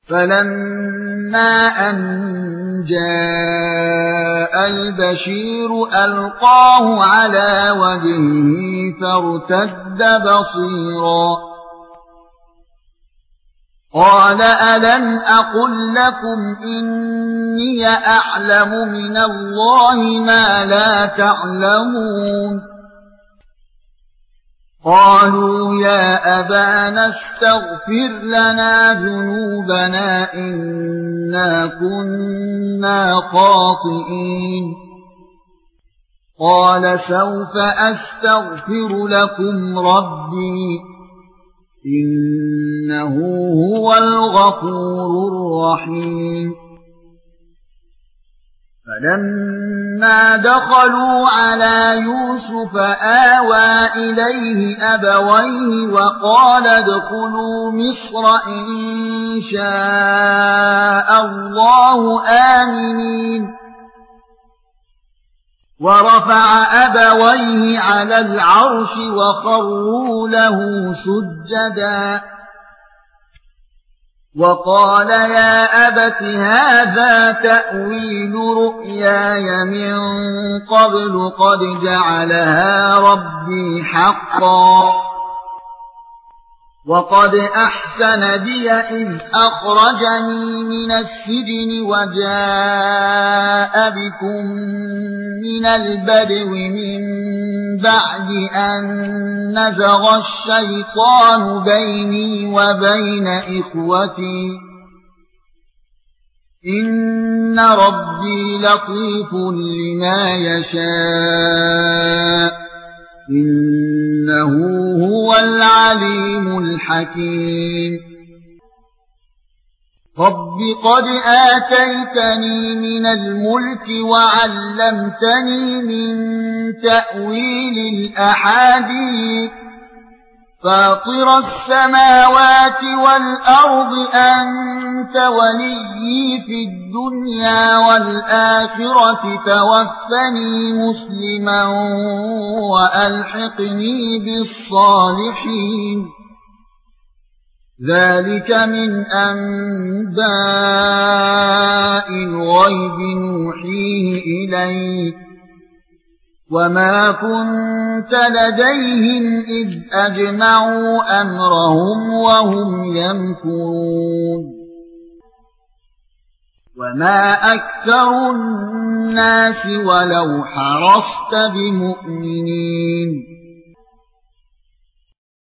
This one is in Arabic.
فَلَمَّا أَن جَاءَ الْبَشِيرُ أَلْقَاهُ عَلَى وَجْهِهِ فَارْتَدَّ بَصِيرًا قَالَ أَلَمْ أَقُل لَّكُمْ إِنِّي أَعْلَمُ مِنَ اللَّهِ مَا لَا تَعْلَمُونَ قالوا يا أبانا استغفر لنا ذنوبنا إنا كنا خاطئين قال سوف أستغفر لكم ربي إنه هو الغفور الرحيم فَلَمَّا دَخَلُوا عَلَى يُوسُفَ آوَى إِلَيْهِ أَبَوَيْهِ وَقَالَ ادْخُلُوا مِصْرَ إِن شَاءَ اللَّهُ آمِنِينَ وَرَفَعَ أَبَوَيْهِ عَلَى الْعَرْشِ وَخَرُّوا لَهُ سُجَّدًا وَقَالَ يَا أَبَتِ هَذَا تَأْوِيلُ رُؤْيَايَ مِن قَبْلُ قَدْ جَعَلَهَا رَبِّي حَقًّا وَقَدْ أَحْسَنَ بِي إِذْ أَخْرَجَنِي مِنَ السِّجْنِ وَجَاءَ بِكُم مِّنَ الْبَدْوِ مِن بَعْدِ أَن نَّزَغَ الشَّيْطَانُ بَيْنِي وَبَيْنَ إِخْوَتِي إِنَّ رَبِّي لَطِيفٌ لِّمَا يَشَاءُ إِنَّهُ هُوَ الْعَلِيمُ الْحَكِيمُ رَبِّ قَدْ آتَيْتَنِي مِنَ الْمُلْكِ وَعَلَّمْتَنِي مِن تَأْوِيلِ الْأَحَادِيثِ فَاطِرَ السَّمَاوَاتِ وَالْأَرْضِ أَنتَ وَلِيِّي فِي الدُّنْيَا وَالْآخِرَةِ تَوَفَّنِي مُسْلِمًا وَأَلْحِقْنِي بِالصَّالِحِينَ ذَلِكَ مِنْ أَنبَاءِ الْغَيْبِ نُوحِيهِ إِلَيْكَ وَمَا كُنْتَ لَدَيْهِمْ إِذْ أَجْمَعُوا أَمْرَهُمْ وَهُمْ يَمْكُرُونَ وَمَا أَكْثَرُ النَّاسِ وَلَوْ حَرَصْتَ بِمُؤْمِنِينَ